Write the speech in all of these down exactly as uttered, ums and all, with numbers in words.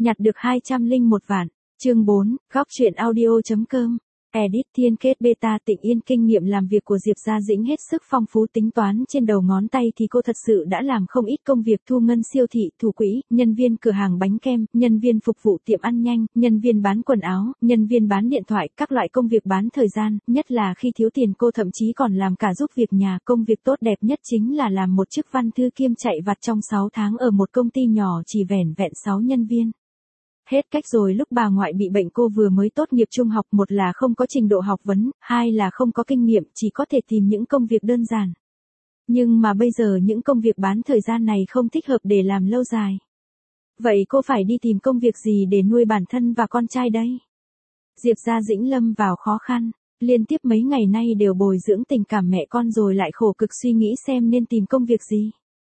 Nhặt được hai trăm lẻ một vạn. Chương bốn, góc truyện audio.com. Edit Thiên Kết Beta. Tịnh Yên. Kinh nghiệm làm việc của Diệp Gia Dĩnh hết sức phong phú, tính toán trên đầu ngón tay thì cô thật sự đã làm không ít công việc: thu ngân siêu thị, thủ quỹ, nhân viên cửa hàng bánh kem, nhân viên phục vụ tiệm ăn nhanh, nhân viên bán quần áo, nhân viên bán điện thoại, các loại công việc bán thời gian. Nhất là khi thiếu tiền cô thậm chí còn làm cả giúp việc nhà. Công việc tốt đẹp nhất chính là làm một chức văn thư kiêm chạy vặt trong sáu tháng ở một công ty nhỏ chỉ vẻn vẹn sáu nhân viên. Hết cách rồi. Lúc bà ngoại bị bệnh cô vừa mới tốt nghiệp trung học, một là không có trình độ học vấn, hai là không có kinh nghiệm, chỉ có thể tìm những công việc đơn giản. Nhưng mà bây giờ những công việc bán thời gian này không thích hợp để làm lâu dài. Vậy cô phải đi tìm công việc gì để nuôi bản thân và con trai đây? Diệp Gia Dĩnh lâm vào khó khăn, liên tiếp mấy ngày nay đều bồi dưỡng tình cảm mẹ con rồi lại khổ cực suy nghĩ xem nên tìm công việc gì.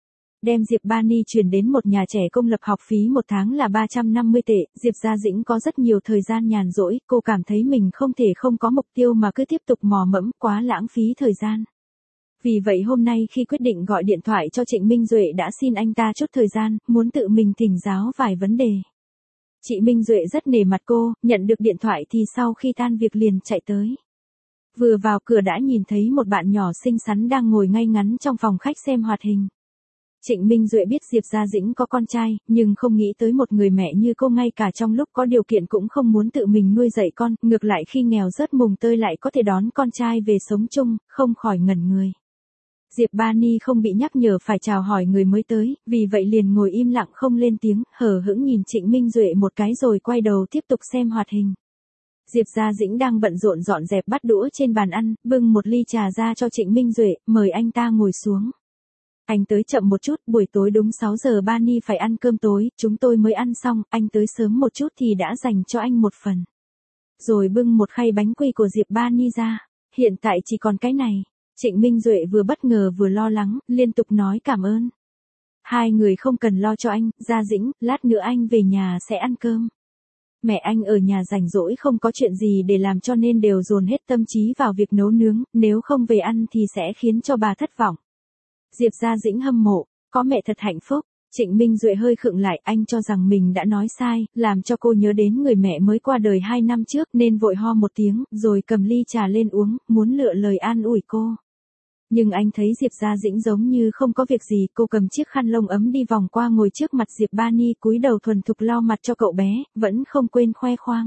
Đem Diệp Bani chuyển đến một nhà trẻ công lập, học phí một tháng là ba trăm năm mươi tệ, Diệp Gia Dĩnh có rất nhiều thời gian nhàn rỗi, cô cảm thấy mình không thể không có mục tiêu mà cứ tiếp tục mò mẫm, quá lãng phí thời gian. Vì vậy hôm nay khi quyết định gọi điện thoại cho Trịnh Minh Duệ đã xin anh ta chút thời gian, muốn tự mình thỉnh giáo vài vấn đề. Chị Minh Duệ rất nể mặt cô, nhận được điện thoại thì sau khi tan việc liền chạy tới. Vừa vào cửa đã nhìn thấy một bạn nhỏ xinh xắn đang ngồi ngay ngắn trong phòng khách xem hoạt hình. Trịnh Minh Duệ biết Diệp Gia Dĩnh có con trai, nhưng không nghĩ tới một người mẹ như cô ngay cả trong lúc có điều kiện cũng không muốn tự mình nuôi dạy con, ngược lại khi nghèo rớt mùng tơi lại có thể đón con trai về sống chung, không khỏi ngẩn người. Diệp Bani không bị nhắc nhở phải chào hỏi người mới tới, vì vậy liền ngồi im lặng không lên tiếng, hờ hững nhìn Trịnh Minh Duệ một cái rồi quay đầu tiếp tục xem hoạt hình. Diệp Gia Dĩnh đang bận rộn dọn dẹp bát đũa trên bàn ăn, bưng một ly trà ra cho Trịnh Minh Duệ, mời anh ta ngồi xuống. Anh tới chậm một chút, buổi tối đúng sáu giờ Bani phải ăn cơm tối, chúng tôi mới ăn xong, anh tới sớm một chút thì đã dành cho anh một phần. Rồi bưng một khay bánh quy của Diệp Bani ra, hiện tại chỉ còn cái này. Trịnh Minh Duệ vừa bất ngờ vừa lo lắng, liên tục nói cảm ơn. Hai người không cần lo cho anh, Gia Dĩnh, lát nữa anh về nhà sẽ ăn cơm. Mẹ anh ở nhà rảnh rỗi không có chuyện gì để làm cho nên đều dồn hết tâm trí vào việc nấu nướng, nếu không về ăn thì sẽ khiến cho bà thất vọng. Diệp Gia Dĩnh hâm mộ, có mẹ thật hạnh phúc. Trịnh Minh Duệ hơi khựng lại, anh cho rằng mình đã nói sai, làm cho cô nhớ đến người mẹ mới qua đời hai năm trước nên vội ho một tiếng, rồi cầm ly trà lên uống, muốn lựa lời an ủi cô. Nhưng anh thấy Diệp Gia Dĩnh giống như không có việc gì, cô cầm chiếc khăn lông ấm đi vòng qua ngồi trước mặt Diệp Bani, cúi đầu thuần thục lau mặt cho cậu bé, vẫn không quên khoe khoang.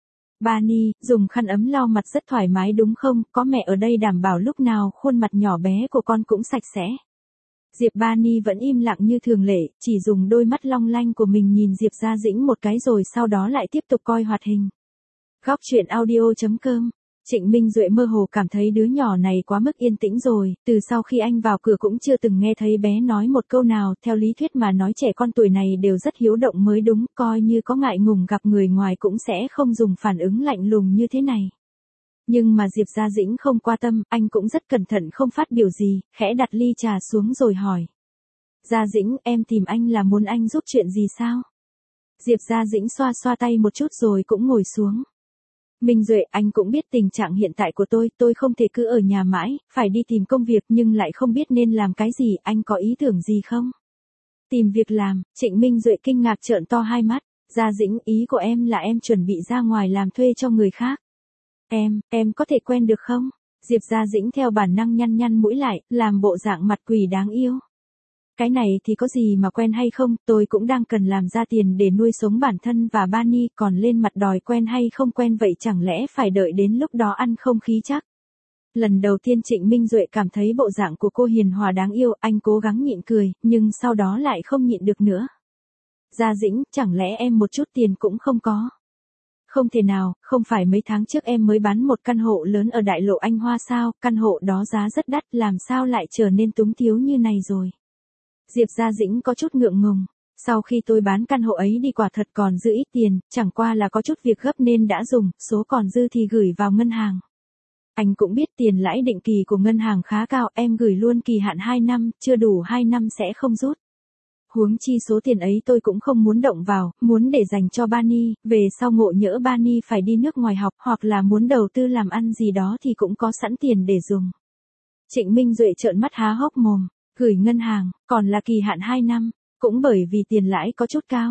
Bani, dùng khăn ấm lau mặt rất thoải mái đúng không, có mẹ ở đây đảm bảo lúc nào khuôn mặt nhỏ bé của con cũng sạch sẽ. Diệp Bani vẫn im lặng như thường lệ, chỉ dùng đôi mắt long lanh của mình nhìn Diệp Gia Dĩnh một cái rồi sau đó lại tiếp tục coi hoạt hình. Góc truyện audio.com. Trịnh Minh Duệ mơ hồ cảm thấy đứa nhỏ này quá mức yên tĩnh rồi, từ sau khi anh vào cửa cũng chưa từng nghe thấy bé nói một câu nào, theo lý thuyết mà nói trẻ con tuổi này đều rất hiếu động mới đúng, coi như có ngại ngùng gặp người ngoài cũng sẽ không dùng phản ứng lạnh lùng như thế này. Nhưng mà Diệp Gia Dĩnh không quan tâm, anh cũng rất cẩn thận không phát biểu gì, khẽ đặt ly trà xuống rồi hỏi. Gia Dĩnh, em tìm anh là muốn anh giúp chuyện gì sao? Diệp Gia Dĩnh xoa xoa tay một chút rồi cũng ngồi xuống. Minh Duệ, anh cũng biết tình trạng hiện tại của tôi, tôi không thể cứ ở nhà mãi, phải đi tìm công việc nhưng lại không biết nên làm cái gì, anh có ý tưởng gì không? Tìm việc làm, Trịnh Minh Duệ kinh ngạc trợn to hai mắt. Gia Dĩnh, ý của em là em chuẩn bị ra ngoài làm thuê cho người khác. Em, em có thể quen được không? Diệp Gia Dĩnh theo bản năng nhăn nhăn mũi lại, làm bộ dạng mặt quỷ đáng yêu. Cái này thì có gì mà quen hay không, tôi cũng đang cần làm ra tiền để nuôi sống bản thân và Bani, còn lên mặt đòi quen hay không quen vậy chẳng lẽ phải đợi đến lúc đó ăn không khí chắc. Lần đầu tiên Trịnh Minh Duệ cảm thấy bộ dạng của cô hiền hòa đáng yêu, anh cố gắng nhịn cười, nhưng sau đó lại không nhịn được nữa. Gia Dĩnh, chẳng lẽ em một chút tiền cũng không có? Không thể nào, không phải mấy tháng trước em mới bán một căn hộ lớn ở đại lộ Anh Hoa sao, căn hộ đó giá rất đắt, làm sao lại trở nên túng thiếu như này rồi. Diệp Gia Dĩnh có chút ngượng ngùng, sau khi tôi bán căn hộ ấy đi quả thật còn dư ít tiền, chẳng qua là có chút việc gấp nên đã dùng, số còn dư thì gửi vào ngân hàng. Anh cũng biết tiền lãi định kỳ của ngân hàng khá cao, em gửi luôn kỳ hạn hai năm, chưa đủ hai năm sẽ không rút. Huống chi số tiền ấy tôi cũng không muốn động vào, muốn để dành cho Bani, về sau ngộ nhỡ Bani phải đi nước ngoài học hoặc là muốn đầu tư làm ăn gì đó thì cũng có sẵn tiền để dùng. Trịnh Minh Duệ trợn mắt há hốc mồm, gửi ngân hàng, còn là kỳ hạn hai năm, cũng bởi vì tiền lãi có chút cao.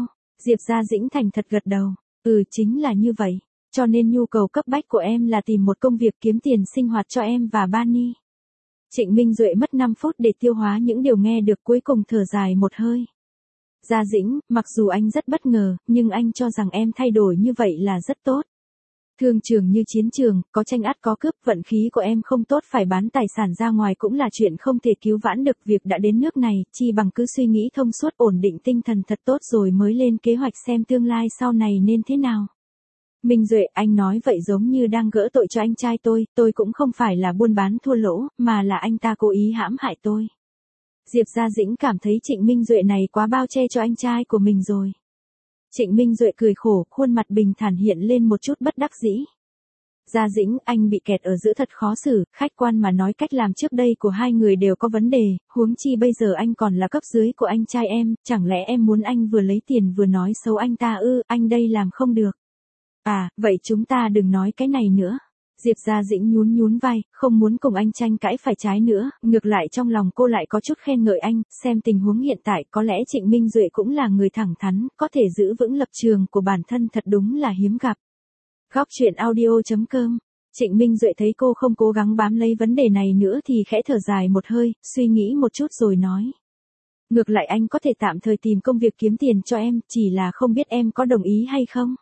Diệp Gia Dĩnh thành thật gật đầu. Ừ, chính là như vậy. Cho nên nhu cầu cấp bách của em là tìm một công việc kiếm tiền sinh hoạt cho em và Bani. Trịnh Minh Duệ mất năm phút để tiêu hóa những điều nghe được, cuối cùng thở dài một hơi. Gia Dĩnh, mặc dù anh rất bất ngờ, nhưng anh cho rằng em thay đổi như vậy là rất tốt. Thương trường như chiến trường, có tranh ắt có cướp, vận khí của em không tốt phải bán tài sản ra ngoài cũng là chuyện không thể cứu vãn được. Việc đã đến nước này, chi bằng cứ suy nghĩ thông suốt, ổn định tinh thần thật tốt rồi mới lên kế hoạch xem tương lai sau này nên thế nào. Minh Duệ, anh nói vậy giống như đang gỡ tội cho anh trai tôi, tôi cũng không phải là buôn bán thua lỗ, mà là anh ta cố ý hãm hại tôi. Diệp Gia Dĩnh cảm thấy Trịnh Minh Duệ này quá bao che cho anh trai của mình rồi. Trịnh Minh Duệ cười khổ, khuôn mặt bình thản hiện lên một chút bất đắc dĩ. Gia Dĩnh, anh bị kẹt ở giữa thật khó xử, khách quan mà nói cách làm trước đây của hai người đều có vấn đề, huống chi bây giờ anh còn là cấp dưới của anh trai em, chẳng lẽ em muốn anh vừa lấy tiền vừa nói xấu anh ta ư? Anh đây làm không được. À, vậy chúng ta đừng nói cái này nữa. Diệp Gia Dĩnh nhún nhún vai, không muốn cùng anh tranh cãi phải trái nữa, ngược lại trong lòng cô lại có chút khen ngợi anh, xem tình huống hiện tại có lẽ Trịnh Minh Duệ cũng là người thẳng thắn, có thể giữ vững lập trường của bản thân thật đúng là hiếm gặp. Góc truyện audio chấm com. Trịnh Minh Duệ thấy cô không cố gắng bám lấy vấn đề này nữa thì khẽ thở dài một hơi, suy nghĩ một chút rồi nói. Ngược lại anh có thể tạm thời tìm công việc kiếm tiền cho em, chỉ là không biết em có đồng ý hay không?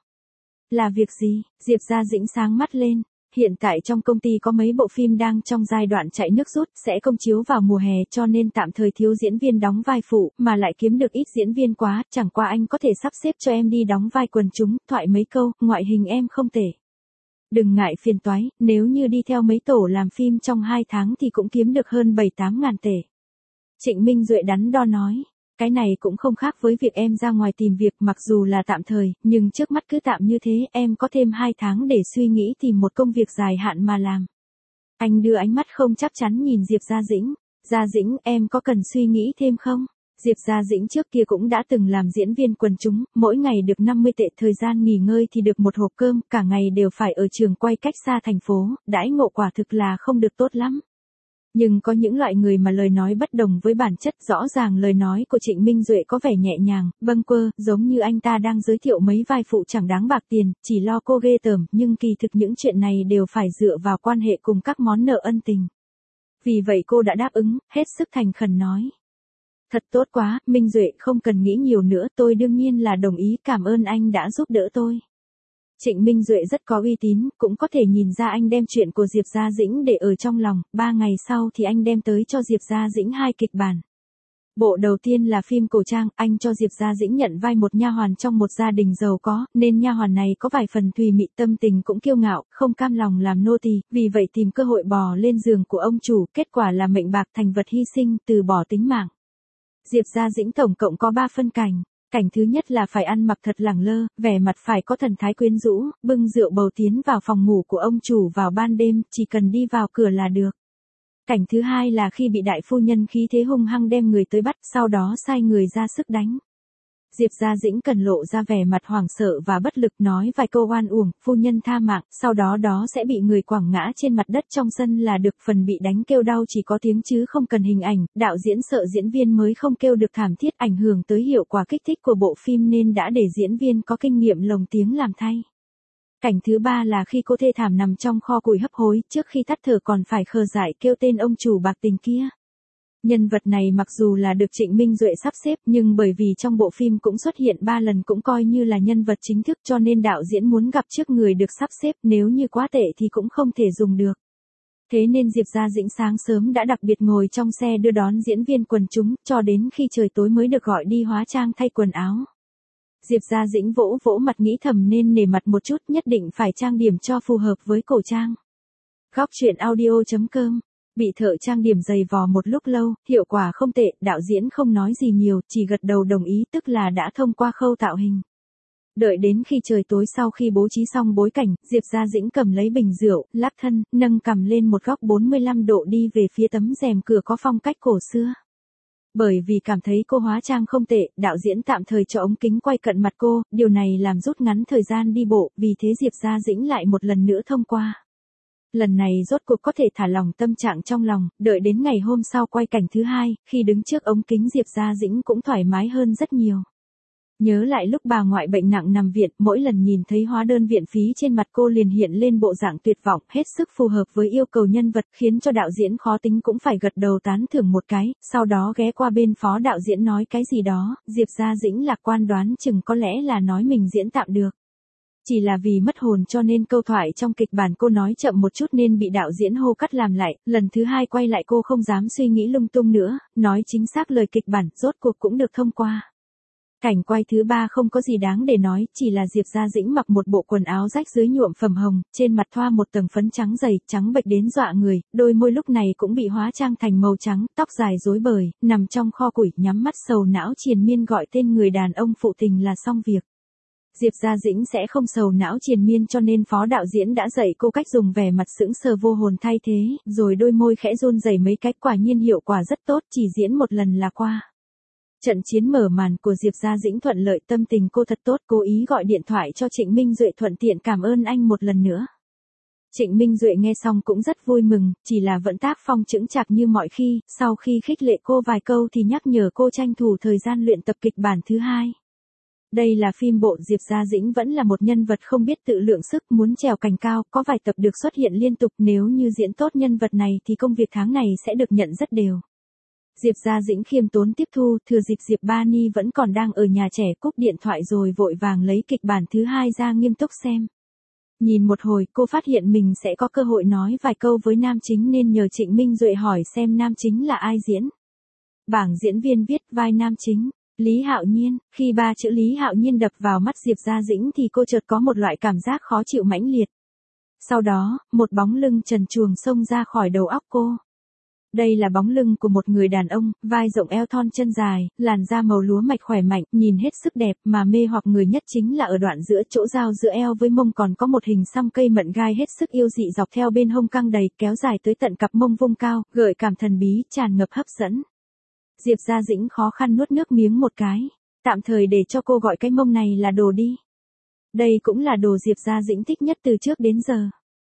Là việc gì? Diệp Gia Dĩnh sáng mắt lên. Hiện tại trong công ty có mấy bộ phim đang trong giai đoạn chạy nước rút, sẽ công chiếu vào mùa hè cho nên tạm thời thiếu diễn viên đóng vai phụ, mà lại kiếm được ít diễn viên quá, chẳng qua anh có thể sắp xếp cho em đi đóng vai quần chúng, thoại mấy câu, ngoại hình em không tệ. Đừng ngại phiền toái, nếu như đi theo mấy tổ làm phim trong hai tháng thì cũng kiếm được hơn bảy tám ngàn tệ. Trịnh Minh Duệ đắn đo nói. Cái này cũng không khác với việc em ra ngoài tìm việc, mặc dù là tạm thời, nhưng trước mắt cứ tạm như thế, em có thêm hai tháng để suy nghĩ tìm một công việc dài hạn mà làm. Anh đưa ánh mắt không chắc chắn nhìn Diệp Gia Dĩnh. Gia Dĩnh, em có cần suy nghĩ thêm không? Diệp Gia Dĩnh trước kia cũng đã từng làm diễn viên quần chúng, mỗi ngày được năm mươi tệ, thời gian nghỉ ngơi thì được một hộp cơm, cả ngày đều phải ở trường quay cách xa thành phố, đãi ngộ quả thực là không được tốt lắm. Nhưng có những loại người mà lời nói bất đồng với bản chất, rõ ràng lời nói của Trịnh Minh Duệ có vẻ nhẹ nhàng, bâng quơ, giống như anh ta đang giới thiệu mấy vai phụ chẳng đáng bạc tiền, chỉ lo cô ghê tởm, nhưng kỳ thực những chuyện này đều phải dựa vào quan hệ cùng các món nợ ân tình. Vì vậy cô đã đáp ứng, hết sức thành khẩn nói. Thật tốt quá, Minh Duệ, không cần nghĩ nhiều nữa, tôi đương nhiên là đồng ý, cảm ơn anh đã giúp đỡ tôi. Trịnh Minh Duệ rất có uy tín, cũng có thể nhìn ra anh đem chuyện của Diệp Gia Dĩnh để ở trong lòng, ba ngày sau thì anh đem tới cho Diệp Gia Dĩnh hai kịch bản. Bộ đầu tiên là phim cổ trang, anh cho Diệp Gia Dĩnh nhận vai một nha hoàn trong một gia đình giàu có, nên nha hoàn này có vài phần thùy mị, tâm tình cũng kiêu ngạo, không cam lòng làm nô tỳ, vì vậy tìm cơ hội bò lên giường của ông chủ, kết quả là mệnh bạc thành vật hy sinh, từ bỏ tính mạng. Diệp Gia Dĩnh tổng cộng có ba phân cảnh. Cảnh thứ nhất là phải ăn mặc thật lẳng lơ, vẻ mặt phải có thần thái quyến rũ, bưng rượu bầu tiến vào phòng ngủ của ông chủ vào ban đêm, chỉ cần đi vào cửa là được. Cảnh thứ hai là khi bị đại phu nhân khí thế hung hăng đem người tới bắt, sau đó sai người ra sức đánh. Diệp Gia Dĩnh cần lộ ra vẻ mặt hoảng sợ và bất lực, nói vài câu oan uổng, phu nhân tha mạng, sau đó đó sẽ bị người quẳng ngã trên mặt đất trong sân là được. Phần bị đánh kêu đau chỉ có tiếng chứ không cần hình ảnh, đạo diễn sợ diễn viên mới không kêu được thảm thiết, ảnh hưởng tới hiệu quả kích thích của bộ phim nên đã để diễn viên có kinh nghiệm lồng tiếng làm thay. Cảnh thứ ba là khi cô thê thảm nằm trong kho củi hấp hối, trước khi tắt thở còn phải khờ dại kêu tên ông chủ bạc tình kia. Nhân vật này mặc dù là được Trịnh Minh Duệ sắp xếp, nhưng bởi vì trong bộ phim cũng xuất hiện ba lần cũng coi như là nhân vật chính thức, cho nên đạo diễn muốn gặp trước người được sắp xếp, nếu như quá tệ thì cũng không thể dùng được. Thế nên Diệp Gia Dĩnh sáng sớm đã đặc biệt ngồi trong xe đưa đón diễn viên quần chúng, cho đến khi trời tối mới được gọi đi hóa trang thay quần áo. Diệp Gia Dĩnh vỗ vỗ mặt nghĩ thầm nên nể mặt một chút, nhất định phải trang điểm cho phù hợp với cổ trang. Góc truyện audio chấm com. Bị thợ trang điểm giày vò một lúc lâu, hiệu quả không tệ, đạo diễn không nói gì nhiều, chỉ gật đầu đồng ý, tức là đã thông qua khâu tạo hình. Đợi đến khi trời tối, sau khi bố trí xong bối cảnh, Diệp Gia Dĩnh cầm lấy bình rượu, lắc thân, nâng cằm lên một góc bốn mươi lăm độ đi về phía tấm rèm cửa có phong cách cổ xưa. Bởi vì cảm thấy cô hóa trang không tệ, đạo diễn tạm thời cho ống kính quay cận mặt cô, điều này làm rút ngắn thời gian đi bộ, vì thế Diệp Gia Dĩnh lại một lần nữa thông qua. Lần này rốt cuộc có thể thả lỏng tâm trạng trong lòng, đợi đến ngày hôm sau quay cảnh thứ hai, khi đứng trước ống kính Diệp Gia Dĩnh cũng thoải mái hơn rất nhiều. Nhớ lại lúc bà ngoại bệnh nặng nằm viện, mỗi lần nhìn thấy hóa đơn viện phí trên mặt cô liền hiện lên bộ dạng tuyệt vọng, hết sức phù hợp với yêu cầu nhân vật, khiến cho đạo diễn khó tính cũng phải gật đầu tán thưởng một cái, sau đó ghé qua bên phó đạo diễn nói cái gì đó, Diệp Gia Dĩnh lạc quan đoán chừng có lẽ là nói mình diễn tạm được. Chỉ là vì mất hồn cho nên câu thoại trong kịch bản cô nói chậm một chút nên bị đạo diễn hô cắt làm lại, lần thứ hai quay lại cô không dám suy nghĩ lung tung nữa, nói chính xác lời kịch bản, rốt cuộc cũng được thông qua. Cảnh quay thứ ba không có gì đáng để nói, chỉ là Diệp Gia Dĩnh mặc một bộ quần áo rách dưới nhuộm phẩm hồng, trên mặt thoa một tầng phấn trắng dày, trắng bệch đến dọa người, đôi môi lúc này cũng bị hóa trang thành màu trắng, tóc dài rối bời, nằm trong kho củi, nhắm mắt sầu não triền miên gọi tên người đàn ông phụ tình là xong việc. Diệp Gia Dĩnh sẽ không sầu não triền miên cho nên phó đạo diễn đã dạy cô cách dùng vẻ mặt sững sờ vô hồn thay thế, rồi đôi môi khẽ run rẩy mấy cái, quả nhiên hiệu quả rất tốt, chỉ diễn một lần là qua. Trận chiến mở màn của Diệp Gia Dĩnh thuận lợi, tâm tình cô thật tốt, cố ý gọi điện thoại cho Trịnh Minh Duệ thuận tiện cảm ơn anh một lần nữa. Trịnh Minh Duệ nghe xong cũng rất vui mừng, chỉ là vẫn tác phong chững chạc như mọi khi, sau khi khích lệ cô vài câu thì nhắc nhở cô tranh thủ thời gian luyện tập kịch bản thứ hai. Đây là phim bộ, Diệp Gia Dĩnh vẫn là một nhân vật không biết tự lượng sức, muốn trèo cành cao, có vài tập được xuất hiện liên tục, nếu như diễn tốt nhân vật này thì công việc tháng này sẽ được nhận rất đều. Diệp Gia Dĩnh khiêm tốn tiếp thu, thừa dịp Diệp Ba Ni vẫn còn đang ở nhà trẻ cúp điện thoại rồi vội vàng lấy kịch bản thứ hai ra nghiêm túc xem. Nhìn một hồi cô phát hiện mình sẽ có cơ hội nói vài câu với nam chính nên nhờ Trịnh Minh Duệ hỏi xem nam chính là ai diễn. Bảng diễn viên viết vai nam chính, Lý Hạo Nhiên, khi ba chữ Lý Hạo Nhiên đập vào mắt Diệp Gia Dĩnh thì cô chợt có một loại cảm giác khó chịu mãnh liệt. Sau đó, một bóng lưng trần truồng xông ra khỏi đầu óc cô. Đây là bóng lưng của một người đàn ông, vai rộng eo thon chân dài, làn da màu lúa mạch khỏe mạnh, nhìn hết sức đẹp, mà mê hoặc người nhất chính là ở đoạn giữa chỗ giao giữa eo với mông còn có một hình xăm cây mận gai hết sức yêu dị dọc theo bên hông căng đầy, kéo dài tới tận cặp mông vung cao, gợi cảm thần bí, tràn ngập hấp dẫn. Diệp Gia Dĩnh khó khăn nuốt nước miếng một cái, tạm thời để cho cô gọi cái mông này là đồ đi. Đây cũng là đồ Diệp Gia Dĩnh thích nhất từ trước đến giờ.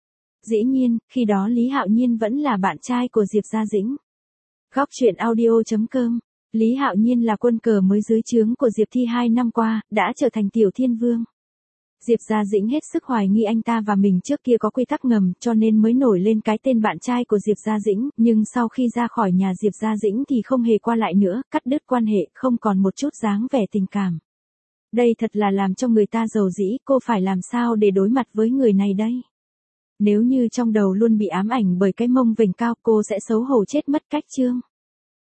Dĩ nhiên, khi đó Lý Hạo Nhiên vẫn là bạn trai của Diệp Gia Dĩnh. Góc truyện audio chấm com. Lý Hạo Nhiên là quân cờ mới dưới trướng của Diệp Thi hai năm qua, đã trở thành tiểu thiên vương. Diệp Gia Dĩnh hết sức hoài nghi anh ta và mình trước kia có quy tắc ngầm cho nên mới nổi lên cái tên bạn trai của Diệp Gia Dĩnh, nhưng sau khi ra khỏi nhà Diệp Gia Dĩnh thì không hề qua lại nữa, cắt đứt quan hệ, không còn một chút dáng vẻ tình cảm. Đây thật là làm cho người ta dầu dĩ, cô phải làm sao để đối mặt với người này đây? Nếu như trong đầu luôn bị ám ảnh bởi cái mông vểnh cao cô sẽ xấu hổ chết mất cách chương.